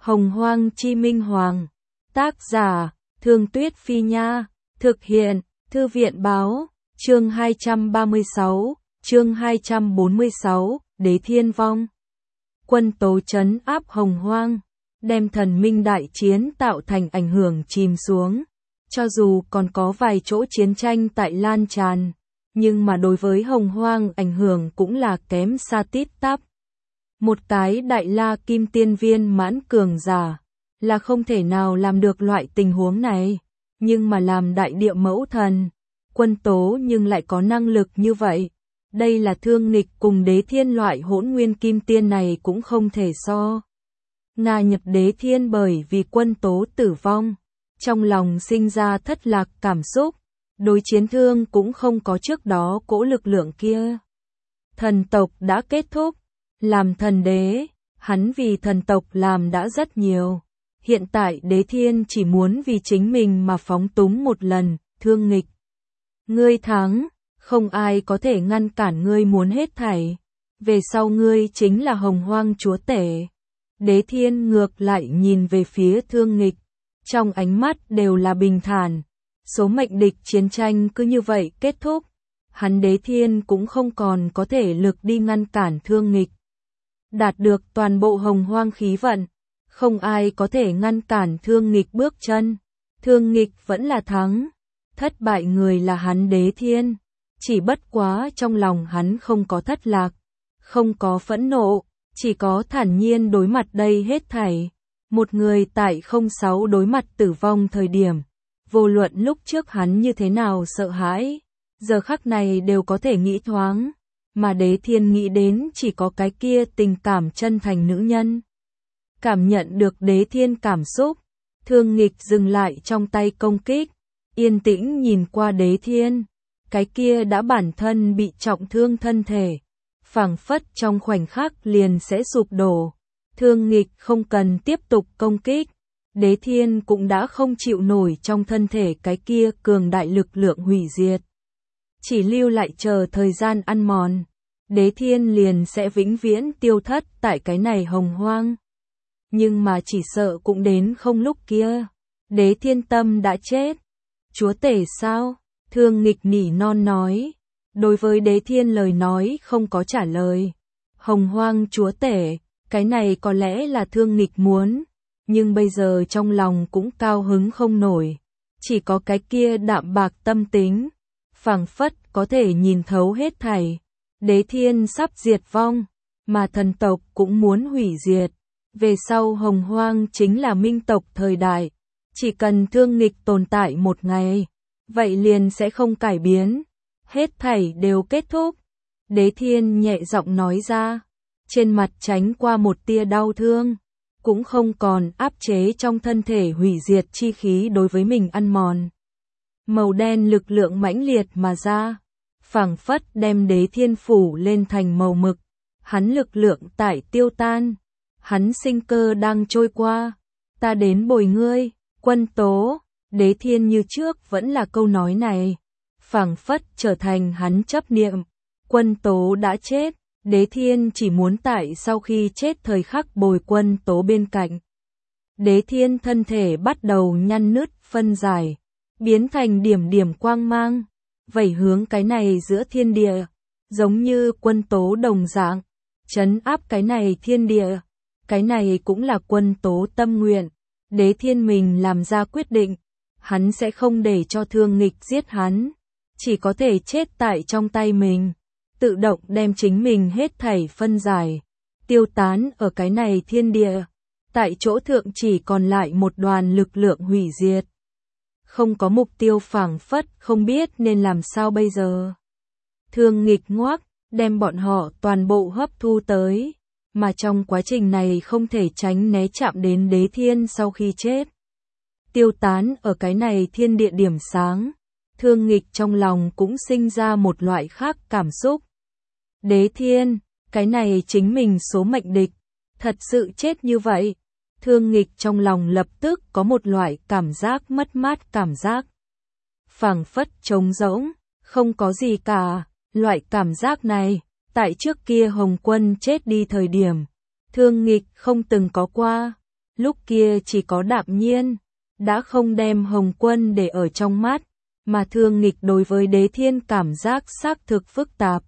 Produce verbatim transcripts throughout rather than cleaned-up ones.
Hồng Hoang Chi Minh Hoàng. Tác giả, Thương Tuyết Phi Nha. Thực hiện, Thư viện Báo. Chương hai trăm ba mươi sáu, chương hai trăm bốn mươi sáu, Đế Thiên vong. Quân Tố trấn áp Hồng Hoang, đem thần minh đại chiến tạo thành ảnh hưởng chìm xuống. Cho dù còn có vài chỗ chiến tranh tại lan tràn, nhưng mà đối với Hồng Hoang ảnh hưởng cũng là kém xa tít tắp. Một cái đại la kim tiên viên mãn cường giả là không thể nào làm được loại tình huống này, nhưng mà làm đại địa mẫu thần, Quân Tố nhưng lại có năng lực như vậy. Đây là thương nghịch cùng Đế Thiên loại hỗn nguyên kim tiên này cũng không thể so. Nga nhập Đế Thiên bởi vì Quân Tố tử vong, trong lòng sinh ra thất lạc cảm xúc, đối chiến thương cũng không có trước đó cỗ lực lượng kia. Thần tộc đã kết thúc, làm thần đế, hắn vì thần tộc làm đã rất nhiều. Hiện tại Đế Thiên chỉ muốn vì chính mình mà phóng túng một lần, thương nghịch. Ngươi thắng, không ai có thể ngăn cản ngươi muốn hết thảy. Về sau ngươi chính là Hồng Hoang chúa tể. Đế Thiên ngược lại nhìn về phía thương nghịch, trong ánh mắt đều là bình thản. Số mệnh địch chiến tranh cứ như vậy kết thúc, hắn Đế Thiên cũng không còn có thể lực đi ngăn cản thương nghịch. Đạt được toàn bộ Hồng Hoang khí vận, không ai có thể ngăn cản thương nghịch bước chân. Thương nghịch vẫn là thắng, thất bại người là hắn Đế Thiên. Chỉ bất quá trong lòng hắn không có thất lạc, không có phẫn nộ, chỉ có thản nhiên đối mặt đây hết thảy. Một người tại không sáu đối mặt tử vong thời điểm, vô luận lúc trước hắn như thế nào sợ hãi, giờ khắc này đều có thể nghĩ thoáng, mà Đế Thiên nghĩ đến chỉ có cái kia tình cảm chân thành nữ nhân. Cảm nhận được Đế Thiên cảm xúc, thương nghịch dừng lại trong tay công kích, yên tĩnh nhìn qua Đế Thiên, cái kia đã bản thân bị trọng thương thân thể, phảng phất trong khoảnh khắc liền sẽ sụp đổ. Thương nghịch không cần tiếp tục công kích, Đế Thiên cũng đã không chịu nổi trong thân thể cái kia cường đại lực lượng hủy diệt. Chỉ lưu lại chờ thời gian ăn mòn, Đế Thiên liền sẽ vĩnh viễn tiêu thất tại cái này Hồng Hoang. Nhưng mà chỉ sợ cũng đến không lúc kia, Đế Thiên tâm đã chết. Chúa tể sao? Thương nghịch nỉ non nói. Đối với Đế Thiên lời nói không có trả lời. Hồng Hoang chúa tể, cái này có lẽ là thương nghịch muốn, nhưng bây giờ trong lòng cũng cao hứng không nổi. Chỉ có cái kia đạm bạc tâm tính, phảng phất có thể nhìn thấu hết thảy. Đế Thiên sắp diệt vong, mà thần tộc cũng muốn hủy diệt. Về sau Hồng Hoang chính là minh tộc thời đại. Chỉ cần thương nghịch tồn tại một ngày, vậy liền sẽ không cải biến. Hết thảy đều kết thúc. Đế Thiên nhẹ giọng nói ra, trên mặt tránh qua một tia đau thương, cũng không còn áp chế trong thân thể hủy diệt chi khí đối với mình ăn mòn. Màu đen lực lượng mãnh liệt mà ra, phảng phất đem Đế Thiên phủ lên thành màu mực. Hắn lực lượng tại tiêu tan, hắn sinh cơ đang trôi qua. Ta đến bồi ngươi, Quân Tố. Đế Thiên như trước vẫn là câu nói này, phảng phất trở thành hắn chấp niệm. Quân Tố đã chết, Đế Thiên chỉ muốn tại sau khi chết thời khắc bồi Quân Tố bên cạnh. Đế Thiên thân thể bắt đầu nhăn nứt phân giải, biến thành điểm điểm quang mang, vẩy hướng cái này giữa thiên địa, giống như Quân Tố đồng dạng, trấn áp cái này thiên địa. Cái này cũng là Quân Tố tâm nguyện. Đế Thiên mình làm ra quyết định, hắn sẽ không để cho thương nghịch giết hắn, chỉ có thể chết tại trong tay mình, tự động đem chính mình hết thảy phân giải, tiêu tán ở cái này thiên địa. Tại chỗ thượng chỉ còn lại một đoàn lực lượng hủy diệt. Không có mục tiêu phảng phất không biết nên làm sao bây giờ. Thương nghịch ngoác, đem bọn họ toàn bộ hấp thu tới, mà trong quá trình này không thể tránh né chạm đến Đế Thiên sau khi chết. Tiêu tán ở cái này thiên địa điểm sáng, thương nghịch trong lòng cũng sinh ra một loại khác cảm xúc. Đế Thiên, cái này chính mình số mệnh địch, thật sự chết như vậy. Thương nghịch trong lòng lập tức có một loại cảm giác mất mát cảm giác. Phảng phất trống rỗng, không có gì cả, loại cảm giác này, tại trước kia Hồng Quân chết đi thời điểm, thương nghịch không từng có qua. lúc kia chỉ có đạm nhiên, đã không đem Hồng Quân để ở trong mắt, mà Thương Nghịch đối với Đế Thiên cảm giác xác thực phức tạp.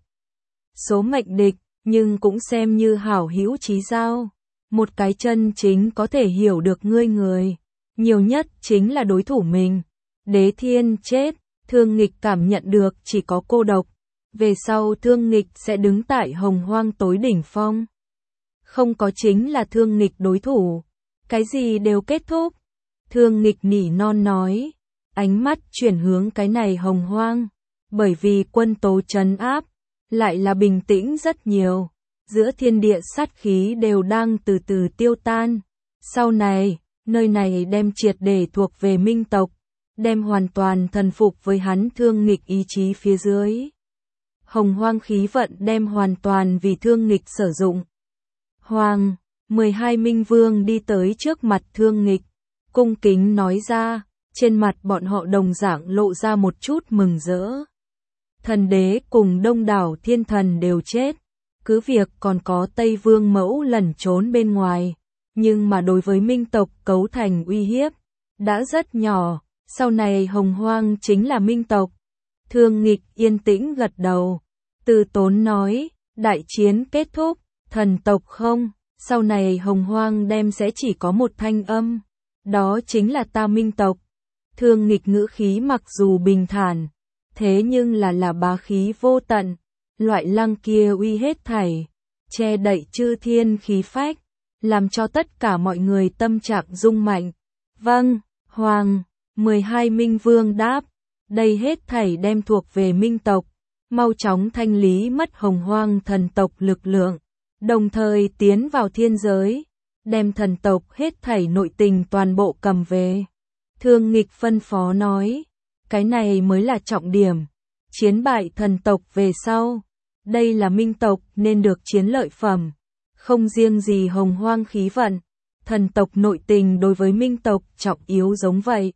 Số mệnh địch, nhưng cũng xem như hảo hữu chí giao, một cái chân chính có thể hiểu được ngươi người, nhiều nhất chính là đối thủ mình. Đế Thiên chết, Thương Nghịch cảm nhận được chỉ có cô độc, về sau Thương Nghịch sẽ đứng tại Hồng Hoang tối đỉnh phong. Không có chính là Thương Nghịch đối thủ, cái gì đều kết thúc. Thương Nghịch nỉ non nói, ánh mắt chuyển hướng cái này Hồng Hoang, bởi vì quân tố trấn áp, lại là bình tĩnh rất nhiều, giữa thiên địa sát khí đều đang từ từ tiêu tan. Sau này, nơi này đem triệt để thuộc về Minh tộc, đem hoàn toàn thần phục với hắn Thương Nghịch ý chí phía dưới. Hồng Hoang khí vận đem hoàn toàn vì Thương Nghịch sử dụng. Hoàng, mười hai Minh Vương đi tới trước mặt Thương Nghịch, cung kính nói ra, trên mặt bọn họ đồng dạng lộ ra một chút mừng rỡ. Thần đế cùng đông đảo thiên thần đều chết, cứ việc còn có Tây Vương Mẫu lẩn trốn bên ngoài, nhưng mà đối với Minh tộc cấu thành uy hiếp, đã rất nhỏ, sau này Hồng Hoang chính là Minh tộc. Thương Nghịch yên tĩnh gật đầu, từ tốn nói, đại chiến kết thúc, thần tộc không, sau này Hồng Hoang đem sẽ chỉ có một thanh âm, đó chính là ta Minh tộc. Thương Nghịch ngữ khí mặc dù bình thản, thế nhưng là là bá khí vô tận, loại lăng kia uy hết thảy, che đậy chư thiên khí phách, làm cho tất cả mọi người tâm trạng rung mạnh. Vâng, Hoàng, mười hai Minh Vương đáp, đây hết thảy đem thuộc về Minh tộc, mau chóng thanh lý mất Hồng Hoang thần tộc lực lượng, đồng thời tiến vào thiên giới, đem thần tộc hết thảy nội tình toàn bộ cầm về. Thương Nghịch phân phó nói, cái này mới là trọng điểm, chiến bại thần tộc về sau, đây là Minh tộc nên được chiến lợi phẩm, không riêng gì Hồng Hoang khí vận, thần tộc nội tình đối với Minh tộc trọng yếu giống vậy.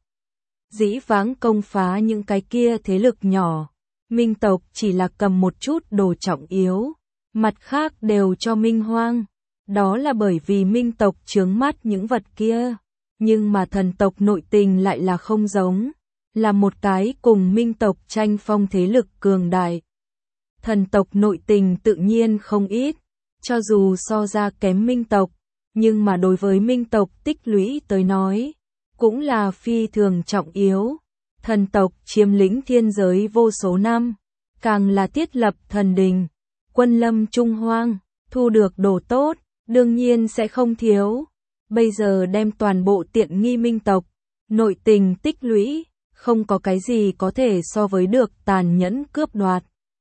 Dĩ vãng công phá những cái kia thế lực nhỏ, Minh tộc chỉ là cầm một chút đồ trọng yếu, mặt khác đều cho Minh Hoang, đó là bởi vì Minh tộc chướng mắt những vật kia, nhưng mà thần tộc nội tình lại là không giống, là một cái cùng Minh tộc tranh phong thế lực cường đại. Thần tộc nội tình tự nhiên không ít, cho dù so ra kém Minh tộc, nhưng mà đối với Minh tộc tích lũy tới nói, cũng là phi thường trọng yếu. Thần tộc chiếm lĩnh thiên giới vô số năm, càng là thiết lập thần đình, quân lâm Trung Hoang, thu được đồ tốt, đương nhiên sẽ không thiếu. Bây giờ đem toàn bộ tiện nghi Minh tộc, nội tình tích lũy, không có cái gì có thể so với được tàn nhẫn cướp đoạt.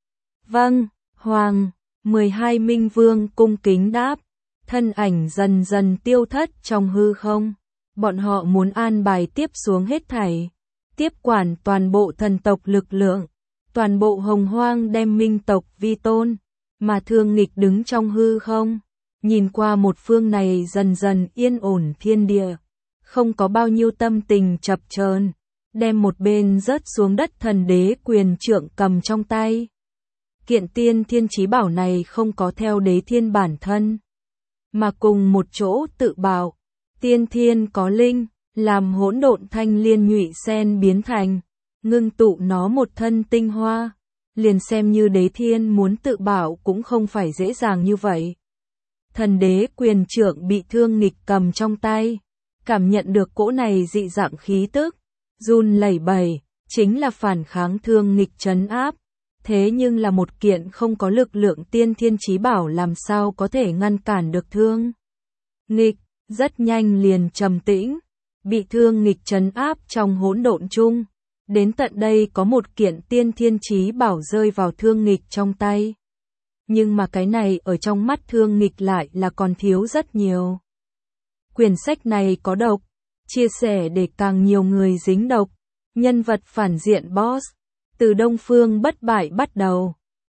Vâng, Hoàng, mười hai Minh Vương cung kính đáp, thân ảnh dần dần tiêu thất trong hư không, bọn họ muốn an bài tiếp xuống hết thảy, tiếp quản toàn bộ thần tộc lực lượng, toàn bộ Hồng Hoang đem Minh tộc vi tôn, mà Thương Nghịch đứng trong hư không, nhìn qua một phương này dần dần yên ổn thiên địa, không có bao nhiêu tâm tình chập chờn, đem một bên rớt xuống đất thần đế quyền trượng cầm trong tay. Kiện tiên thiên chí bảo này không có theo Đế Thiên bản thân, mà cùng một chỗ tự bảo, tiên thiên có linh, làm hỗn độn thanh liên nhụy sen biến thành, ngưng tụ nó một thân tinh hoa, liền xem như Đế Thiên muốn tự bảo cũng không phải dễ dàng như vậy. Thần đế quyền trượng bị Thương Nghịch cầm trong tay, cảm nhận được cỗ này dị dạng khí tức, run lẩy bẩy, chính là phản kháng Thương Nghịch trấn áp. Thế nhưng là một kiện không có lực lượng tiên thiên chí bảo làm sao có thể ngăn cản được Thương Nghịch, rất nhanh liền trầm tĩnh, bị Thương Nghịch trấn áp trong hỗn độn chung. Đến tận đây có một kiện tiên thiên chí bảo rơi vào Thương Nghịch trong tay. Nhưng mà cái này ở trong mắt Thương Nghịch lại là còn thiếu rất nhiều. Quyển sách này có độc, chia sẻ để càng nhiều người dính độc, nhân vật phản diện boss, từ Đông Phương bất bại bắt đầu.